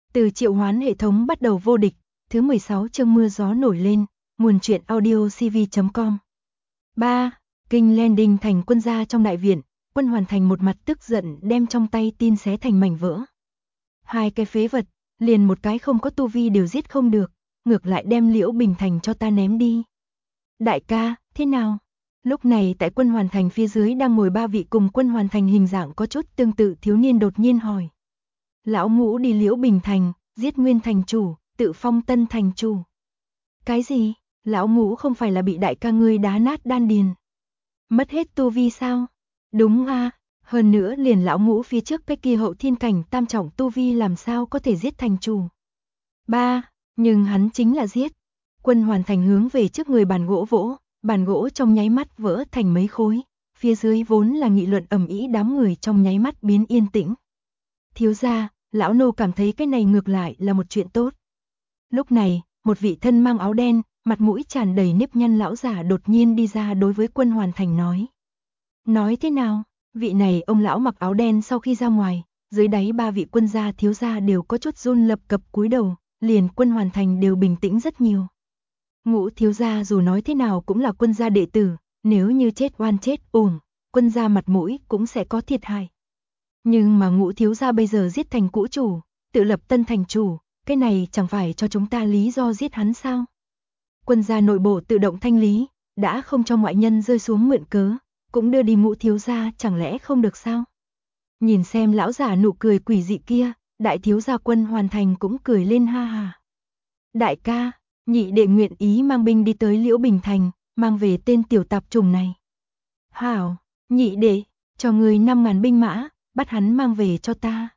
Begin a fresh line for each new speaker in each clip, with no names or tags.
Từ triệu hoán hệ thống bắt đầu vô địch, thứ 16 chương mưa gió nổi lên, nguồn truyện audio cv.com. 3. Kinh Landing thành quân gia trong đại viện, Quân Hoàn Thành một mặt tức giận đem trong tay tin xé thành mảnh vỡ. Hai cái phế vật, liền một cái không có tu vi đều giết không được, ngược lại đem Liễu Bình Thành cho ta ném đi. Đại ca, thế nào? Lúc này tại Quân Hoàn Thành phía dưới đang ngồi ba vị cùng Quân Hoàn Thành hình dạng có chút tương tự thiếu niên đột nhiên hỏi. Lão Ngũ đi Liễu Bình Thành, giết nguyên thành chủ, tự phong tân thành chủ. Cái gì? Lão Ngũ không phải là bị đại ca ngươi đá nát đan điền? Mất hết tu vi sao? Đúng a, hơn nữa liền lão Ngũ phía trước cái kia hậu thiên cảnh tam trọng tu vi làm sao có thể giết thành chủ? Ba, nhưng hắn chính là giết. Quân Hoàn Thành hướng về trước người bàn gỗ vỗ, bàn gỗ trong nháy mắt vỡ thành mấy khối, phía dưới vốn là nghị luận ầm ĩ đám người trong nháy mắt biến yên tĩnh. Thiếu gia, lão nô cảm thấy cái này ngược lại là một chuyện tốt. Lúc này, một vị thân mang áo đen, mặt mũi tràn đầy nếp nhăn lão giả đột nhiên đi ra đối với Quân Hoàn Thành nói. Nói thế nào? Vị này ông lão mặc áo đen sau khi ra ngoài, dưới đáy ba vị quân gia thiếu gia đều có chút run lập cập cúi đầu, liền Quân Hoàn Thành đều bình tĩnh rất nhiều. Ngũ thiếu gia dù nói thế nào cũng là quân gia đệ tử, nếu như chết oan chết uổng, quân gia mặt mũi cũng sẽ có thiệt hại. Nhưng mà Ngũ thiếu gia bây giờ giết thành cũ chủ, tự lập tân thành chủ, cái này chẳng phải cho chúng ta lý do giết hắn sao? Quân gia nội bộ tự động thanh lý, đã không cho ngoại nhân rơi xuống mượn cớ, cũng đưa đi Ngũ thiếu gia chẳng lẽ không được sao? Nhìn xem lão giả nụ cười quỷ dị kia, đại thiếu gia Quân Hoàn Thành cũng cười lên ha ha. Đại ca, nhị đệ nguyện ý mang binh đi tới Liễu Bình Thành, mang về tên tiểu tạp trùng này. Hảo, nhị đệ, cho người 5.000 binh mã, bắt hắn mang về cho ta.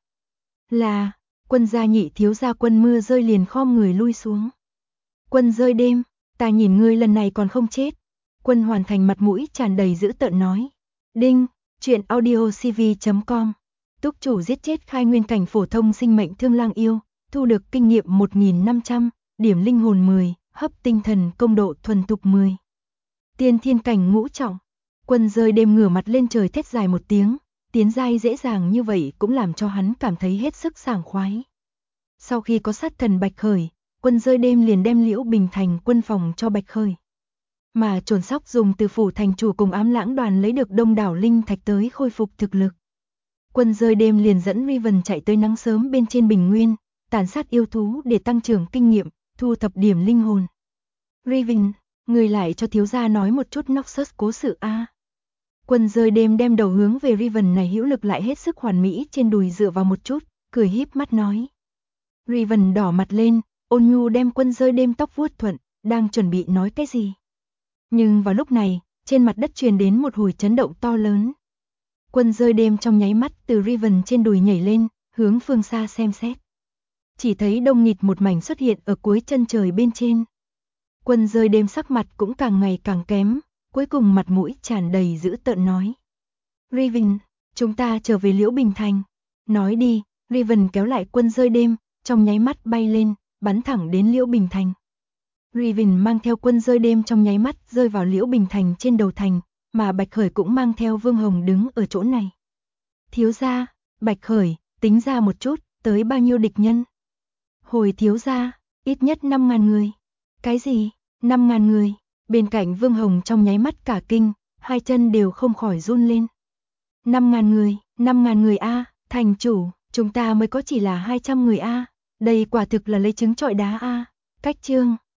Là, quân gia nhị thiếu gia Quân Mưa Rơi liền khom người lui xuống. Quân Rơi đêm, ta nhìn ngươi lần này còn không chết. Quân Hoàn Thành mặt mũi tràn đầy dữ tợn nói. Đinh, truyện audio cv.com. Túc chủ giết chết khai nguyên cảnh phổ thông sinh mệnh thương lang yêu, thu được kinh nghiệm 1.500, điểm linh hồn 10, hấp tinh thần công độ thuần thục 10. Tiên thiên cảnh ngũ trọng. Quân Rơi đêm ngửa mặt lên trời thét dài một tiếng, tiến giai dễ dàng như vậy cũng làm cho hắn cảm thấy hết sức sảng khoái. Sau khi có sát thần Bạch Khởi, Quân Rơi đêm liền đem Liễu Bình Thành quân phòng cho Bạch Khởi. Mà Trồn Sóc dùng từ phủ thành chủ cùng Ám Lãng đoàn lấy được đông đảo linh thạch tới khôi phục thực lực. Quân Rơi đêm liền dẫn Riven chạy tới nắng sớm bên trên bình nguyên, tàn sát yêu thú để tăng trưởng kinh nghiệm, thu thập điểm linh hồn. Riven, người lại cho thiếu gia nói một chút Noxus cố sự a. Quân Rơi đêm đem đầu hướng về Riven này hữu lực lại hết sức hoàn mỹ trên đùi dựa vào một chút, cười híp mắt nói. Riven đỏ mặt lên, ôn nhu đem Quân Rơi đêm tóc vuốt thuận, đang chuẩn bị nói cái gì. Nhưng vào lúc này, trên mặt đất truyền đến một hồi chấn động to lớn. Quân Rơi đêm trong nháy mắt từ Riven trên đùi nhảy lên, hướng phương xa xem xét. Chỉ thấy đông nghịt một mảnh xuất hiện ở cuối chân trời bên trên. Quân Rơi đêm sắc mặt cũng càng ngày càng kém, cuối cùng mặt mũi tràn đầy dữ tợn nói. Riven, chúng ta trở về Liễu Bình Thành. Nói đi, Riven kéo lại Quân Rơi đêm, trong nháy mắt bay lên, bắn thẳng đến Liễu Bình Thành. Riven mang theo Quân Rơi đêm trong nháy mắt rơi vào Liễu Bình Thành trên đầu thành, mà Bạch Khởi cũng mang theo Vương Hồng đứng ở chỗ này. Thiếu gia, Bạch Khởi, tính ra một chút, tới bao nhiêu địch nhân? Hồi thiếu gia, ít nhất 5.000 người. Cái gì? 5.000 người? Bên cạnh Vương Hồng trong nháy mắt cả kinh, hai chân đều không khỏi run lên. 5.000 người, 5.000 người a, thành chủ, chúng ta mới có chỉ là 200 người a, đây quả thực là lấy trứng trọi đá a. Cách chương